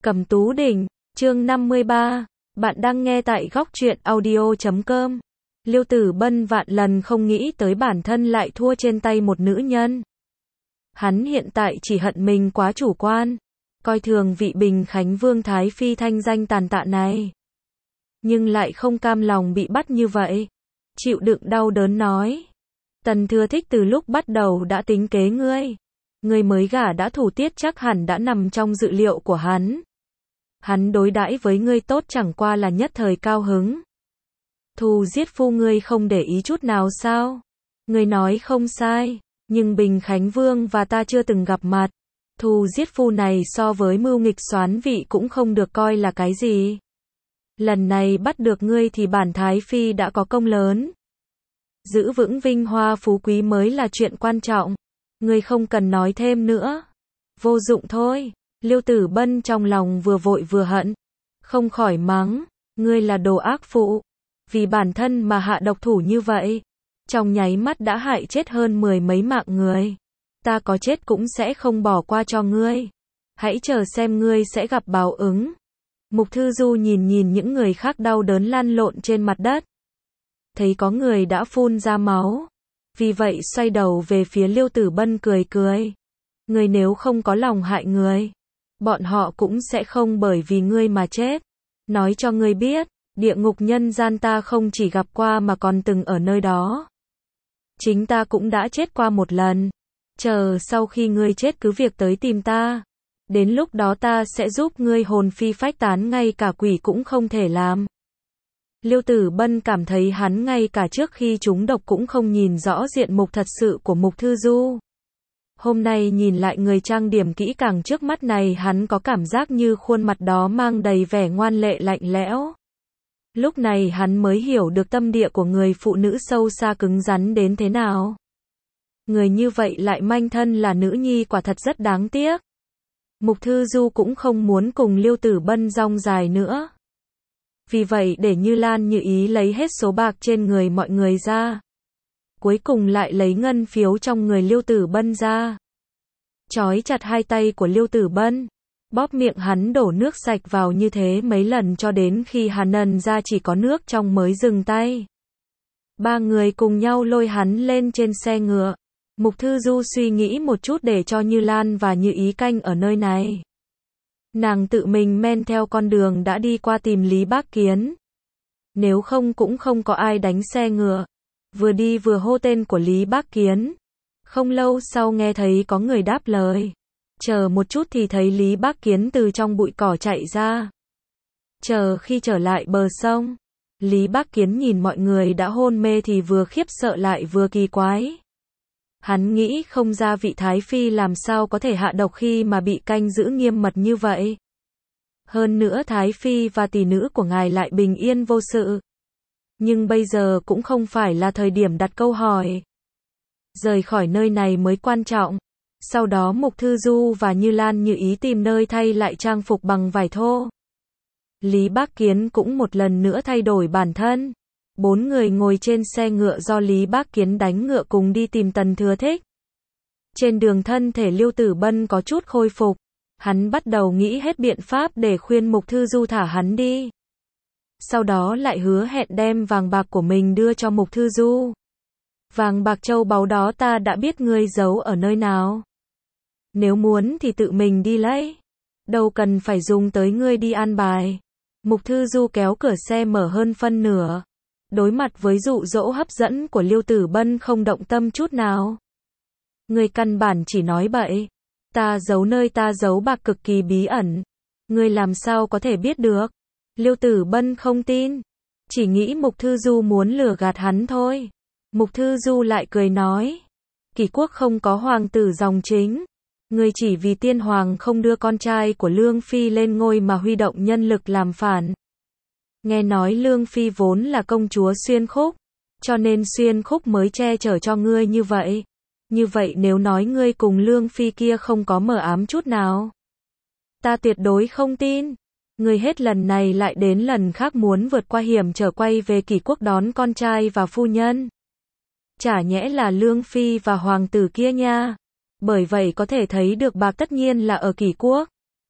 Cẩm Tú Đỉnh, chương 53, bạn đang nghe tại góc truyện audio.com. Liêu Tử Bân vạn lần không nghĩ tới bản thân lại thua trên tay một nữ nhân. Hắn hiện tại chỉ hận mình quá chủ quan, coi thường vị Bình Khánh Vương Thái Phi thanh danh tàn tạ này. Nhưng lại không cam lòng bị bắt như vậy. Chịu đựng đau đớn nói. Tần Thừa Thích từ lúc bắt đầu đã tính kế ngươi. Ngươi mới gả đã thủ tiết chắc hẳn đã nằm trong dự liệu của hắn. Hắn đối đãi với ngươi tốt chẳng qua là nhất thời cao hứng. Thù giết phu ngươi không để ý chút nào sao? Ngươi nói không sai, nhưng Bình Khánh Vương và ta chưa từng gặp mặt. Thù giết phu này so với mưu nghịch soán vị cũng không được coi là cái gì. Lần này bắt được ngươi thì bản Thái Phi đã có công lớn. Giữ vững vinh hoa phú quý mới là chuyện quan trọng. Ngươi không cần nói thêm nữa. Vô dụng thôi. Liêu Tử Bân trong lòng vừa vội vừa hận. Không khỏi mắng. Ngươi là đồ ác phụ. Vì bản thân mà hạ độc thủ như vậy. Trong nháy mắt đã hại chết hơn 10 mấy mạng người. Ta có chết cũng sẽ không bỏ qua cho ngươi. Hãy chờ xem ngươi sẽ gặp báo ứng. Mục Thư Du nhìn những người khác đau đớn lăn lộn trên mặt đất. Thấy có người đã phun ra máu. Vì vậy xoay đầu về phía Liêu Tử Bân cười. Ngươi nếu không có lòng hại người, bọn họ cũng sẽ không bởi vì ngươi mà chết. Nói cho ngươi biết, địa ngục nhân gian ta không chỉ gặp qua mà còn từng ở nơi đó. Chính ta cũng đã chết qua một lần. Chờ sau khi ngươi chết cứ việc tới tìm ta. Đến lúc đó ta sẽ giúp ngươi hồn phi phách tán, ngay cả quỷ cũng không thể làm. Liêu Tử Bân cảm thấy hắn ngay cả trước khi trúng độc cũng không nhìn rõ diện mục thật sự của Mục Thư Du. Hôm nay nhìn lại người trang điểm kỹ càng trước mắt này, hắn có cảm giác như khuôn mặt đó mang đầy vẻ ngoan lệ lạnh lẽo. Lúc này hắn mới hiểu được tâm địa của người phụ nữ sâu xa cứng rắn đến thế nào. Người như vậy lại manh thân là nữ nhi, quả thật rất đáng tiếc. Mục Thư Du cũng không muốn cùng Liêu Tử Bân rong dài nữa. Vì vậy để Như Lan Như Ý lấy hết số bạc trên người mọi người ra. Cuối cùng lại lấy ngân phiếu trong người Liêu Tử Bân ra. Trói chặt hai tay của Liêu Tử Bân. Bóp miệng hắn đổ nước sạch vào như thế mấy lần cho đến khi hắn ần ra chỉ có nước trong mới dừng tay. Ba người cùng nhau lôi hắn lên trên xe ngựa. Mục Thư Du suy nghĩ một chút để cho Như Lan và Như Ý canh ở nơi này. Nàng tự mình men theo con đường đã đi qua tìm Lý Bác Kiến. Nếu không cũng không có ai đánh xe ngựa. Vừa đi vừa hô tên của Lý Bác Kiến. Không lâu sau nghe thấy có người đáp lời. Chờ một chút thì thấy Lý Bác Kiến từ trong bụi cỏ chạy ra. Chờ khi trở lại bờ sông, Lý Bác Kiến nhìn mọi người đã hôn mê thì vừa khiếp sợ lại vừa kỳ quái. Hắn nghĩ không ra vị Thái Phi làm sao có thể hạ độc khi mà bị canh giữ nghiêm mật như vậy. Hơn nữa Thái Phi và tỷ nữ của ngài lại bình yên vô sự. Nhưng bây giờ cũng không phải là thời điểm đặt câu hỏi. Rời khỏi nơi này mới quan trọng. Sau đó Mục Thư Du và Như Lan Như Ý tìm nơi thay lại trang phục bằng vải thô. Lý Bác Kiến cũng một lần nữa thay đổi bản thân. 4 người ngồi trên xe ngựa do Lý Bác Kiến đánh ngựa cùng đi tìm Tần Thừa Thích. Trên đường thân thể Liêu Tử Bân có chút khôi phục. Hắn bắt đầu nghĩ hết biện pháp để khuyên Mục Thư Du thả hắn đi. Sau đó lại hứa hẹn đem vàng bạc của mình đưa cho Mục Thư Du. Vàng bạc châu báu đó ta đã biết ngươi giấu ở nơi nào. Nếu muốn thì tự mình đi lấy. Đâu cần phải dùng tới ngươi đi an bài. Mục Thư Du kéo cửa xe mở hơn phân nửa. Đối mặt với dụ dỗ hấp dẫn của Liêu Tử Bân không động tâm chút nào. Ngươi căn bản chỉ nói bậy. Ta giấu nơi ta giấu bạc cực kỳ bí ẩn. Ngươi làm sao có thể biết được? Liêu Tử Bân không tin. Chỉ nghĩ Mục Thư Du muốn lừa gạt hắn thôi. Mục Thư Du lại cười nói. Kỷ quốc không có hoàng tử dòng chính. Ngươi chỉ vì tiên hoàng không đưa con trai của Lương Phi lên ngôi mà huy động nhân lực làm phản. Nghe nói Lương Phi vốn là công chúa Xuyên Khúc. Cho nên Xuyên Khúc mới che chở cho ngươi như vậy. Như vậy nếu nói ngươi cùng Lương Phi kia không có mờ ám chút nào, ta tuyệt đối không tin. Ngươi hết lần này lại đến lần khác muốn vượt qua hiểm trở quay về Kỷ quốc đón con trai và phu nhân. Chả nhẽ là Lương Phi và hoàng tử kia nha. Bởi vậy có thể thấy được bạc tất nhiên là ở Kỷ quốc.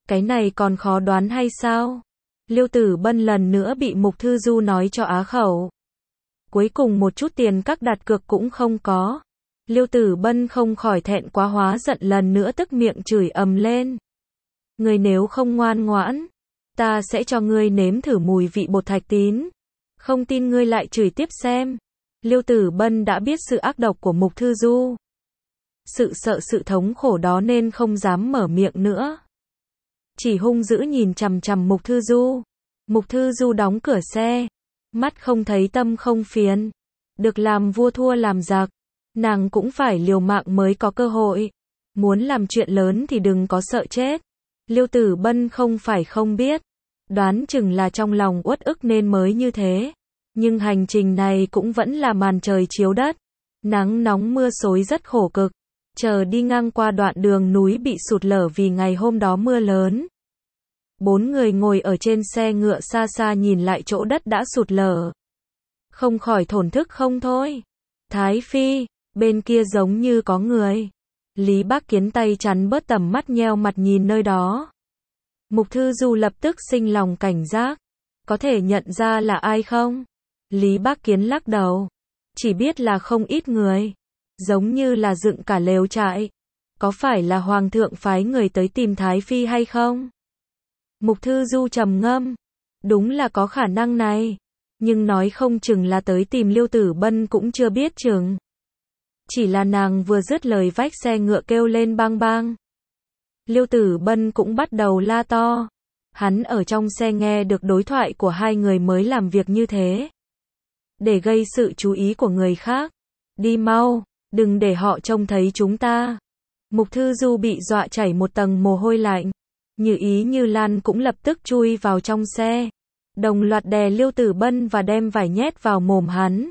Cái này còn khó đoán hay sao? Liêu Tử Bân lần nữa bị Mục Thư Du nói cho á khẩu. Cuối cùng một chút tiền các đặt cược cũng không có. Liêu Tử Bân không khỏi thẹn quá hóa giận lần nữa tức miệng chửi ầm lên. Ngươi nếu không ngoan ngoãn, ta sẽ cho ngươi nếm thử mùi vị bột thạch tín. Không tin ngươi lại chửi tiếp xem. Liêu Tử Bân đã biết sự ác độc của Mục Thư Du. Sự sợ sự thống khổ đó nên không dám mở miệng nữa. Chỉ hung dữ nhìn chằm chằm Mục Thư Du. Mục Thư Du đóng cửa xe. Mắt không thấy tâm không phiền. Được làm vua thua làm giặc. Nàng cũng phải liều mạng mới có cơ hội. Muốn làm chuyện lớn thì đừng có sợ chết. Liêu Tử Bân không phải không biết. Đoán chừng là trong lòng uất ức nên mới như thế. Nhưng hành trình này cũng vẫn là màn trời chiếu đất. Nắng nóng mưa xối rất khổ cực. Chờ đi ngang qua đoạn đường núi bị sụt lở vì ngày hôm đó mưa lớn. 4 người ngồi ở trên xe ngựa xa xa nhìn lại chỗ đất đã sụt lở. Không khỏi thổn thức không thôi. Thái Phi, bên kia giống như có người. Lý Bác Kiến tay chắn bớt tầm mắt nheo mặt nhìn nơi đó. Mục Thư Du lập tức sinh lòng cảnh giác. Có thể nhận ra là ai không? Lý Bác Kiến lắc đầu. Chỉ biết là không ít người. Giống như là dựng cả lều trại. Có phải là Hoàng thượng phái người tới tìm Thái Phi hay không? Mục Thư Du trầm ngâm. Đúng là có khả năng này. Nhưng nói không chừng là tới tìm Liêu Tử Bân cũng chưa biết chừng. Chỉ là nàng vừa dứt lời vách xe ngựa kêu lên bang bang. Liêu Tử Bân cũng bắt đầu la to. Hắn ở trong xe nghe được đối thoại của hai người mới làm việc như thế. Để gây sự chú ý của người khác. Đi mau, đừng để họ trông thấy chúng ta. Mục Thư Du bị dọa chảy một tầng mồ hôi lạnh. Như Ý Như Lan cũng lập tức chui vào trong xe. Đồng loạt đè Liêu Tử Bân và đem vải nhét vào mồm hắn.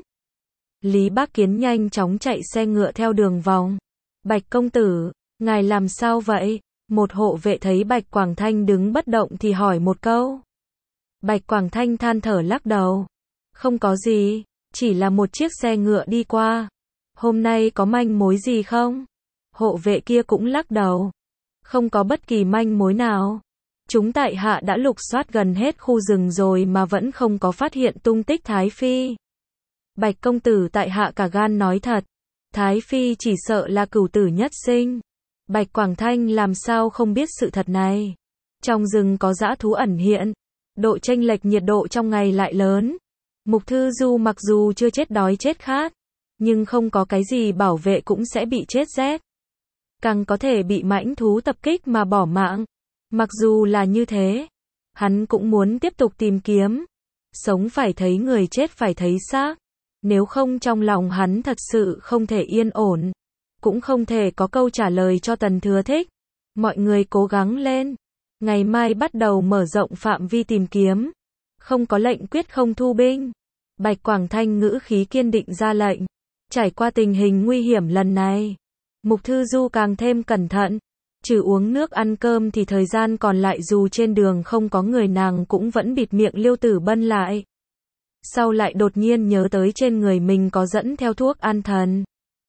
Lý Bác Kiến nhanh chóng chạy xe ngựa theo đường vòng. Bạch công tử, ngài làm sao vậy? Một hộ vệ thấy Bạch Quảng Thanh đứng bất động thì hỏi một câu. Bạch Quảng Thanh than thở lắc đầu. Không có gì, chỉ là một chiếc xe ngựa đi qua. Hôm nay có manh mối gì không? Hộ vệ kia cũng lắc đầu. Không có bất kỳ manh mối nào. Chúng tại hạ đã lục soát gần hết khu rừng rồi mà vẫn không có phát hiện tung tích Thái Phi. Bạch công tử tại hạ cả gan nói thật. Thái Phi chỉ sợ là cửu tử nhất sinh. Bạch Quảng Thanh làm sao không biết sự thật này. Trong rừng có dã thú ẩn hiện. Độ chênh lệch nhiệt độ trong ngày lại lớn. Mục Thư Du mặc dù chưa chết đói chết khát. Nhưng không có cái gì bảo vệ cũng sẽ bị chết rét. Càng có thể bị mãnh thú tập kích mà bỏ mạng. Mặc dù là như thế. Hắn cũng muốn tiếp tục tìm kiếm. Sống phải thấy người chết phải thấy xác. Nếu không trong lòng hắn thật sự không thể yên ổn. Cũng không thể có câu trả lời cho Tần Thừa Thích. Mọi người cố gắng lên. Ngày mai bắt đầu mở rộng phạm vi tìm kiếm. Không có lệnh quyết không thu binh. Bạch Quảng Thanh ngữ khí kiên định ra lệnh. Trải qua tình hình nguy hiểm lần này. Mục Thư Du càng thêm cẩn thận. Trừ uống nước ăn cơm thì thời gian còn lại dù trên đường không có người nàng cũng vẫn bịt miệng Liêu Tử Bân lại. Sau lại đột nhiên nhớ tới trên người mình có dẫn theo thuốc an thần.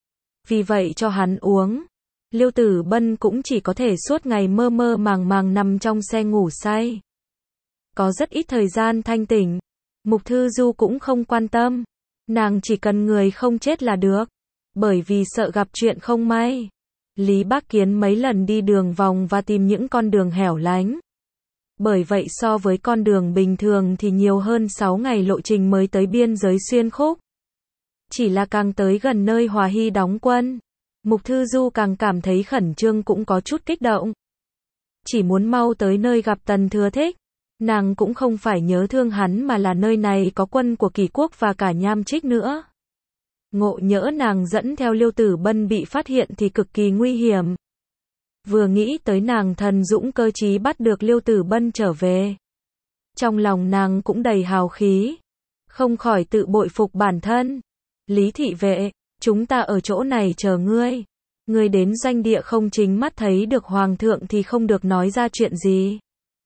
Vì vậy cho hắn uống. Liêu Tử Bân cũng chỉ có thể suốt ngày mơ mơ màng màng nằm trong xe ngủ say. Có rất ít thời gian thanh tỉnh. Mục Thư Du cũng không quan tâm. Nàng chỉ cần người không chết là được. Bởi vì sợ gặp chuyện không may. Lý Bác Kiến mấy lần đi đường vòng và tìm những con đường hẻo lánh. Bởi vậy so với con đường bình thường thì nhiều hơn 6 ngày lộ trình mới tới biên giới xuyên khúc. Chỉ là càng tới gần nơi Hòa Hy đóng quân. Mục Thư Du càng cảm thấy khẩn trương cũng có chút kích động. Chỉ muốn mau tới nơi gặp Tần Thừa Thích. Nàng cũng không phải nhớ thương hắn mà là nơi này có quân của Kỷ Quốc và cả Nham Trích nữa. Ngộ nhỡ nàng dẫn theo Liêu Tử Bân bị phát hiện thì cực kỳ nguy hiểm. Vừa nghĩ tới nàng thần dũng cơ trí bắt được Liêu Tử Bân trở về. Trong lòng nàng cũng đầy hào khí. Không khỏi tự bội phục bản thân. Lý thị vệ, chúng ta ở chỗ này chờ ngươi. Ngươi đến doanh địa không chính mắt thấy được Hoàng thượng thì không được nói ra chuyện gì.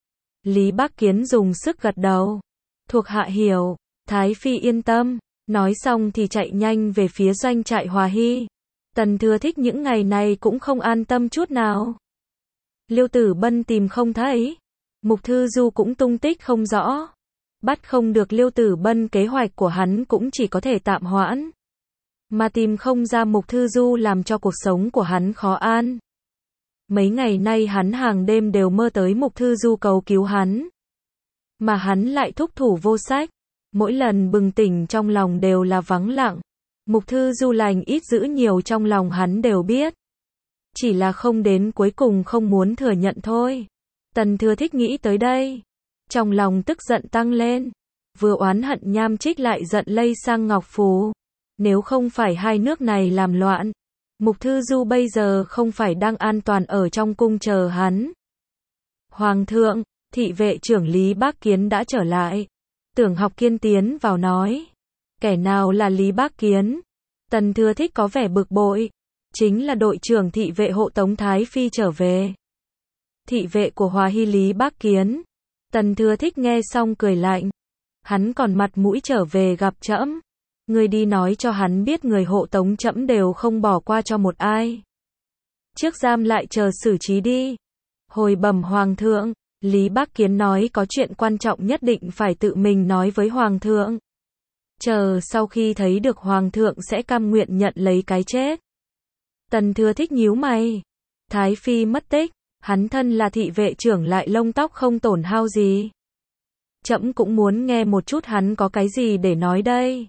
Lý Bác Kiến dùng sức gật đầu. Thuộc hạ hiểu, Thái Phi yên tâm. Nói xong thì chạy nhanh về phía doanh trại Hòa Hy. Tần Thừa Thích những ngày này cũng không an tâm chút nào. Liêu Tử Bân tìm không thấy. Mục Thư Du cũng tung tích không rõ. Bắt không được Liêu Tử Bân, kế hoạch của hắn cũng chỉ có thể tạm hoãn. Mà tìm không ra Mục Thư Du làm cho cuộc sống của hắn khó an. Mấy ngày nay hắn hàng đêm đều mơ tới Mục Thư Du cầu cứu hắn. Mà hắn lại thúc thủ vô sách. Mỗi lần bừng tỉnh trong lòng đều là vắng lặng. Mục Thư Du lành ít dữ nhiều trong lòng hắn đều biết. Chỉ là không đến cuối cùng không muốn thừa nhận thôi. Tần Thừa Thích nghĩ tới đây. Trong lòng tức giận tăng lên. Vừa oán hận Nham Trích lại giận lây sang Ngọc Phù. Nếu không phải hai nước này làm loạn, Mục Thư Du bây giờ không phải đang an toàn ở trong cung chờ hắn. Hoàng thượng, thị vệ trưởng Lý Bác Kiến đã trở lại. Tưởng Học Kiên tiến vào nói. Kẻ nào là Lý Bác Kiến? Tần Thừa Thích có vẻ bực bội. Chính là đội trưởng thị vệ hộ tống Thái Phi trở về. Thị vệ của Hòa Hy Lý Bác Kiến. Tần Thừa Thích nghe xong cười lạnh. Hắn còn mặt mũi trở về gặp trẫm. Người đi nói cho hắn biết người hộ tống trẫm đều không bỏ qua cho một ai. Trước giam lại chờ xử trí đi. Hồi bẩm Hoàng thượng, Lý Bác Kiến nói có chuyện quan trọng nhất định phải tự mình nói với Hoàng thượng. Chờ sau khi thấy được Hoàng thượng sẽ cam nguyện nhận lấy cái chết. Tần Thừa Thích nhíu mày. Thái Phi mất tích, hắn thân là thị vệ trưởng lại lông tóc không tổn hao gì. Trẫm cũng muốn nghe một chút hắn có cái gì để nói đây.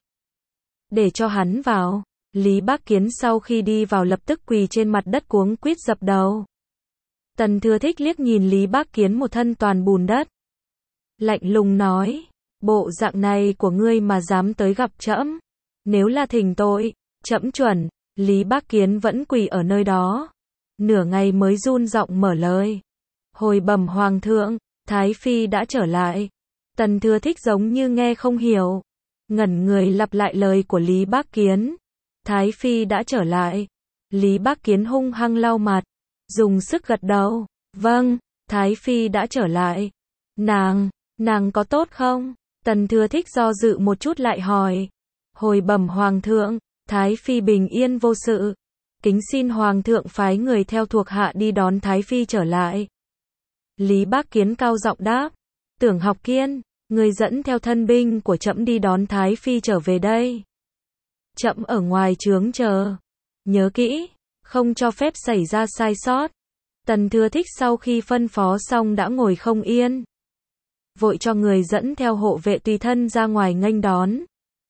Để cho hắn vào. Lý Bác Kiến sau khi đi vào lập tức quỳ trên mặt đất cuống quýt dập đầu. Tần Thừa Thích liếc nhìn Lý Bác Kiến một thân toàn bùn đất. Lạnh lùng nói, bộ dạng này của ngươi mà dám tới gặp trẫm, nếu là thỉnh tội, trẫm chuẩn. Lý Bác Kiến vẫn quỳ ở nơi đó. Nửa ngày mới run giọng mở lời. Hồi bẩm Hoàng thượng, Thái Phi đã trở lại. Tần Thừa Thích giống như nghe không hiểu. Ngẩn người lặp lại lời của Lý Bác Kiến. Thái Phi đã trở lại. Lý Bác Kiến hung hăng lau mặt. Dùng sức gật đầu. Vâng, Thái Phi đã trở lại. Nàng có tốt không? Tần Thừa Thích do dự một chút lại hỏi. Hồi bẩm Hoàng thượng, Thái Phi bình yên vô sự. Kính xin Hoàng thượng phái người theo thuộc hạ đi đón Thái Phi trở lại. Lý Bác Kiến cao giọng đáp. Tưởng Học Kiên, người dẫn theo thân binh của trẫm đi đón Thái Phi trở về đây. Trẫm ở ngoài trướng chờ. Nhớ kỹ, không cho phép xảy ra sai sót. Tần Thừa Thích sau khi phân phó xong đã ngồi không yên. Vội cho người dẫn theo hộ vệ tùy thân ra ngoài nghênh đón.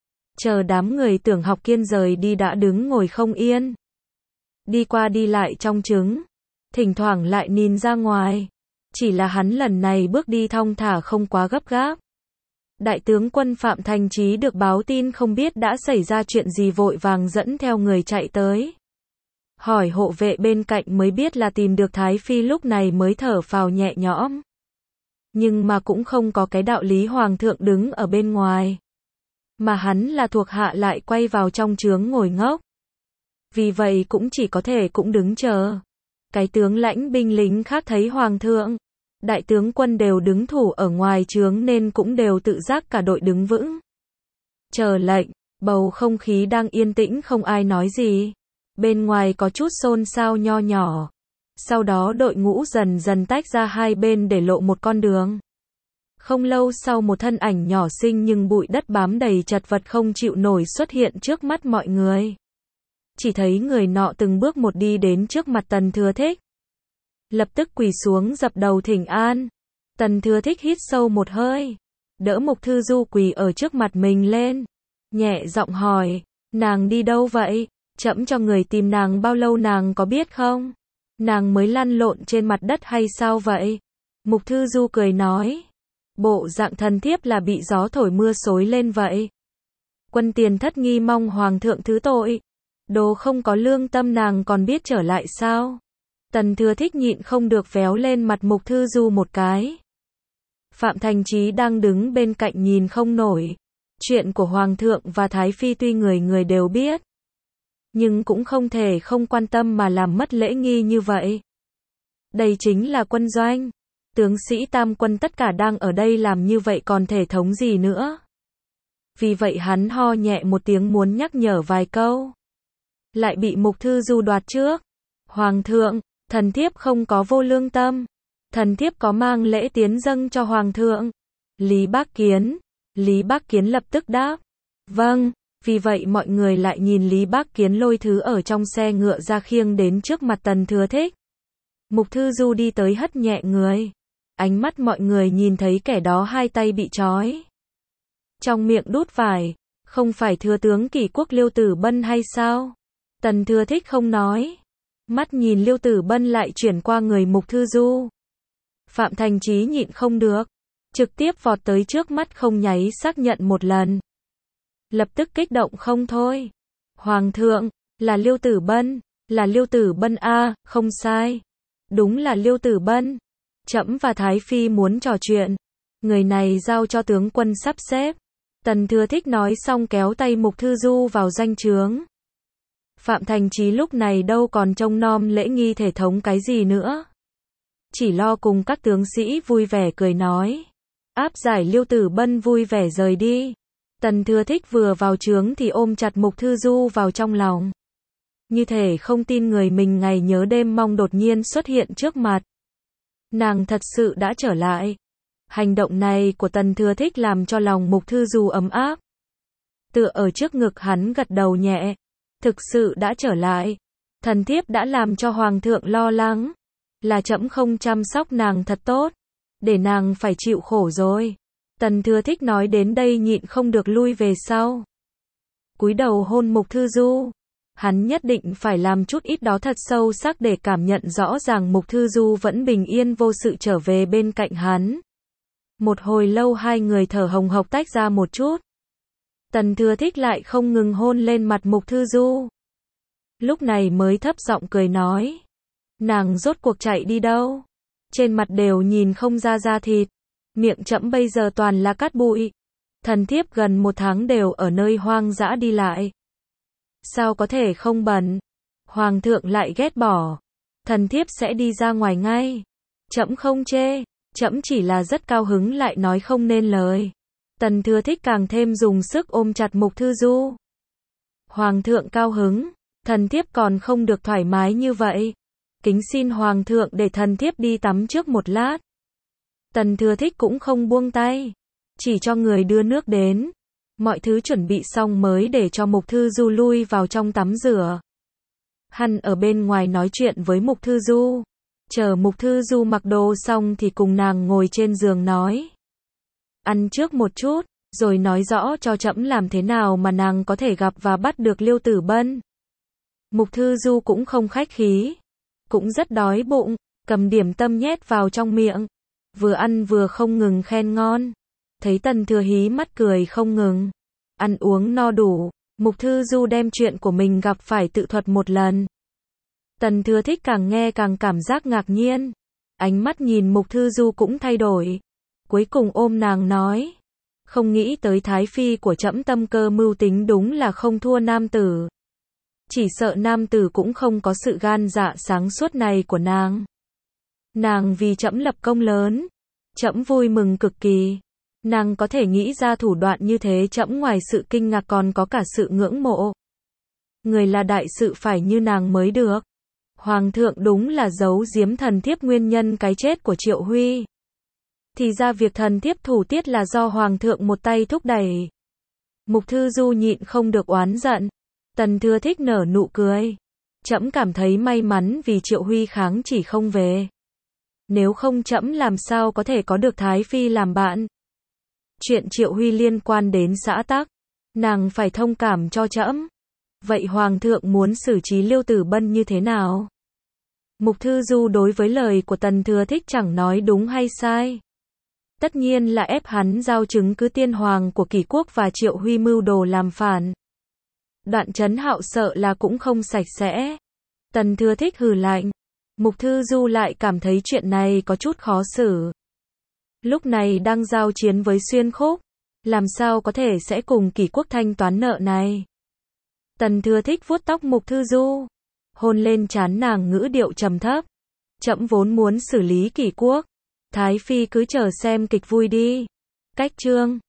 Chờ đám người Tưởng Học Kiên rời đi đã đứng ngồi không yên. Đi qua đi lại trong trứng. Thỉnh thoảng lại nhìn ra ngoài. Chỉ là hắn lần này bước đi thong thả không quá gấp gáp. Đại tướng quân Phạm Thành Chí được báo tin không biết đã xảy ra chuyện gì vội vàng dẫn theo người chạy tới. Hỏi hộ vệ bên cạnh mới biết là tìm được Thái Phi, lúc này mới thở phào nhẹ nhõm. Nhưng mà cũng không có cái đạo lý Hoàng thượng đứng ở bên ngoài. Mà hắn là thuộc hạ lại quay vào trong trướng ngồi ngốc. Vì vậy cũng chỉ có thể cũng đứng chờ. Cái tướng lãnh binh lính khác thấy Hoàng thượng, đại tướng quân đều đứng thủ ở ngoài trướng nên cũng đều tự giác cả đội đứng vững. Chờ lệnh, bầu không khí đang yên tĩnh không ai nói gì. Bên ngoài có chút xôn xao nho nhỏ. Sau đó đội ngũ dần dần tách ra hai bên để lộ một con đường. Không lâu sau một thân ảnh nhỏ xinh nhưng bụi đất bám đầy chật vật không chịu nổi xuất hiện trước mắt mọi người. Chỉ thấy người nọ từng bước một đi đến trước mặt Tần Thừa Thích. Lập tức quỳ xuống dập đầu thỉnh an. Tần Thừa Thích hít sâu một hơi. Đỡ Mục Thư Du quỳ ở trước mặt mình lên. Nhẹ giọng hỏi, nàng đi đâu vậy? Trẫm cho người tìm nàng bao lâu nàng có biết không? Nàng mới lăn lộn trên mặt đất hay sao vậy? Mục Thư Du cười nói. Bộ dạng thần thiếp là bị gió thổi mưa xối lên vậy. Quân tiền thất nghi mong Hoàng thượng thứ tội. Đồ không có lương tâm nàng còn biết trở lại sao? Tần Thừa Thích nhịn không được véo lên mặt Mục Thư Du một cái. Phạm Thành Chí đang đứng bên cạnh nhìn không nổi. Chuyện của Hoàng thượng và Thái Phi tuy người người đều biết. Nhưng cũng không thể không quan tâm mà làm mất lễ nghi như vậy. Đây chính là quân doanh. Tướng sĩ tam quân tất cả đang ở đây làm như vậy còn thể thống gì nữa. Vì vậy hắn ho nhẹ một tiếng muốn nhắc nhở vài câu. Lại bị Mục Thư Du đoạt trước. Hoàng thượng, Thần thiếp không có vô lương tâm. Thần thiếp có mang lễ tiến dâng cho Hoàng thượng. Lý Bác Kiến. Lý Bác Kiến lập tức đáp. Vâng. Vì vậy mọi người lại nhìn Lý Bác Kiến lôi thứ ở trong xe ngựa ra khiêng đến trước mặt Tần Thừa Thích. Mục Thư Du đi tới hất nhẹ người. Ánh mắt mọi người nhìn thấy kẻ đó hai tay bị trói. Trong miệng đút vải. Không phải thừa tướng Kỷ Quốc Liêu Tử Bân hay sao? Tần Thừa Thích không nói. Mắt nhìn Liêu Tử Bân lại chuyển qua người Mục Thư Du. Phạm Thành Chí nhịn không được. Trực tiếp vọt tới trước mắt không nháy xác nhận một lần. Lập tức kích động không thôi. Hoàng thượng, là Liêu Tử Bân, là Liêu Tử Bân a, không sai. Đúng là Liêu Tử Bân. Trẫm và Thái Phi muốn trò chuyện. Người này giao cho tướng quân sắp xếp. Tần Thừa Thích nói xong kéo tay Mục Thư Du vào doanh trướng. Phạm Thành Chí lúc này đâu còn trông nom lễ nghi thể thống cái gì nữa. Chỉ lo cùng các tướng sĩ vui vẻ cười nói. Áp giải Liêu Tử Bân vui vẻ rời đi. Tần Thừa Thích vừa vào trướng thì ôm chặt Mục Thư Du vào trong lòng. Như thể không tin người mình ngày nhớ đêm mong đột nhiên xuất hiện trước mặt. Nàng thật sự đã trở lại. Hành động này của Tần Thừa Thích làm cho lòng Mục Thư Du ấm áp. Tựa ở trước ngực hắn gật đầu nhẹ. Thực sự đã trở lại. Thần thiếp đã làm cho Hoàng thượng lo lắng. Là trẫm không chăm sóc nàng thật tốt. Để nàng phải chịu khổ rồi. Tần Thừa Thích nói đến đây nhịn không được lui về sau. Cúi đầu hôn Mục Thư Du. Hắn nhất định phải làm chút ít đó thật sâu sắc để cảm nhận rõ ràng Mục Thư Du vẫn bình yên vô sự trở về bên cạnh hắn. Một hồi lâu hai người thở hồng hộc tách ra một chút. Tần Thừa Thích lại không ngừng hôn lên mặt Mục Thư Du. Lúc này mới thấp giọng cười nói. Nàng rốt cuộc chạy đi đâu? Trên mặt đều nhìn không ra da thịt. Miệng trẫm bây giờ toàn là cát bụi. Thần thiếp gần 1 tháng đều ở nơi hoang dã đi lại. Sao có thể không bẩn? Hoàng thượng lại ghét bỏ. Thần thiếp sẽ đi ra ngoài ngay. Trẫm không chê. Trẫm chỉ là rất cao hứng lại nói không nên lời. Tần Thừa Thích càng thêm dùng sức ôm chặt Mục Thư Du. Hoàng thượng cao hứng. Thần thiếp còn không được thoải mái như vậy. Kính xin Hoàng thượng để thần thiếp đi tắm trước một lát. Tần Thừa Thích cũng không buông tay. Chỉ cho người đưa nước đến. Mọi thứ chuẩn bị xong mới để cho Mục Thư Du lui vào trong tắm rửa. Hắn ở bên ngoài nói chuyện với Mục Thư Du. Chờ Mục Thư Du mặc đồ xong thì cùng nàng ngồi trên giường nói. Ăn trước một chút, rồi nói rõ cho trẫm làm thế nào mà nàng có thể gặp và bắt được Liêu Tử Bân. Mục Thư Du cũng không khách khí. Cũng rất đói bụng, cầm điểm tâm nhét vào trong miệng. Vừa ăn vừa không ngừng khen ngon. Thấy Tần Thừa hí mắt cười không ngừng. Ăn uống no đủ, Mục Thư Du đem chuyện của mình gặp phải tự thuật một lần. Tần Thừa Thích càng nghe càng cảm giác ngạc nhiên. Ánh mắt nhìn Mục Thư Du cũng thay đổi. Cuối cùng ôm nàng nói. Không nghĩ tới Thái Phi của trẫm tâm cơ mưu tính đúng là không thua nam tử. Chỉ sợ nam tử cũng không có sự gan dạ sáng suốt này của nàng. Nàng vì trẫm lập công lớn. Trẫm vui mừng cực kỳ. Nàng có thể nghĩ ra thủ đoạn như thế trẫm ngoài sự kinh ngạc còn có cả sự ngưỡng mộ. Người là đại sự phải như nàng mới được. Hoàng thượng đúng là giấu giếm thần thiếp nguyên nhân cái chết của Triệu Huy. Thì ra việc thần thiếp thủ tiết là do Hoàng thượng một tay thúc đẩy. Mục Thư Du nhịn không được oán giận. Tần Thừa Thích nở nụ cười. Trẫm cảm thấy may mắn vì Triệu Huy kháng chỉ không về. Nếu không trẫm làm sao có thể có được Thái Phi làm bạn. Chuyện Triệu Huy liên quan đến xã tắc. Nàng phải thông cảm cho trẫm. Vậy Hoàng thượng muốn xử trí Liêu Tử Bân như thế nào? Mục Thư Du đối với lời của Tần Thừa Thích chẳng nói đúng hay sai. Tất nhiên là ép hắn giao chứng cứ tiên hoàng của Kỷ Quốc và Triệu Huy mưu đồ làm phản. Đoạn Trấn Hạo sợ là cũng không sạch sẽ. Tần Thừa Thích hừ lạnh. Mục Thư Du lại cảm thấy chuyện này có chút khó xử. Lúc này đang giao chiến với Xuyên Khúc. Làm sao có thể sẽ cùng Kỷ Quốc thanh toán nợ này? Tần Thừa Thích vuốt tóc Mục Thư Du. Hôn lên trán nàng ngữ điệu trầm thấp. Trẫm vốn muốn xử lý Kỷ Quốc. Thái Phi cứ chờ xem kịch vui đi. Cách chương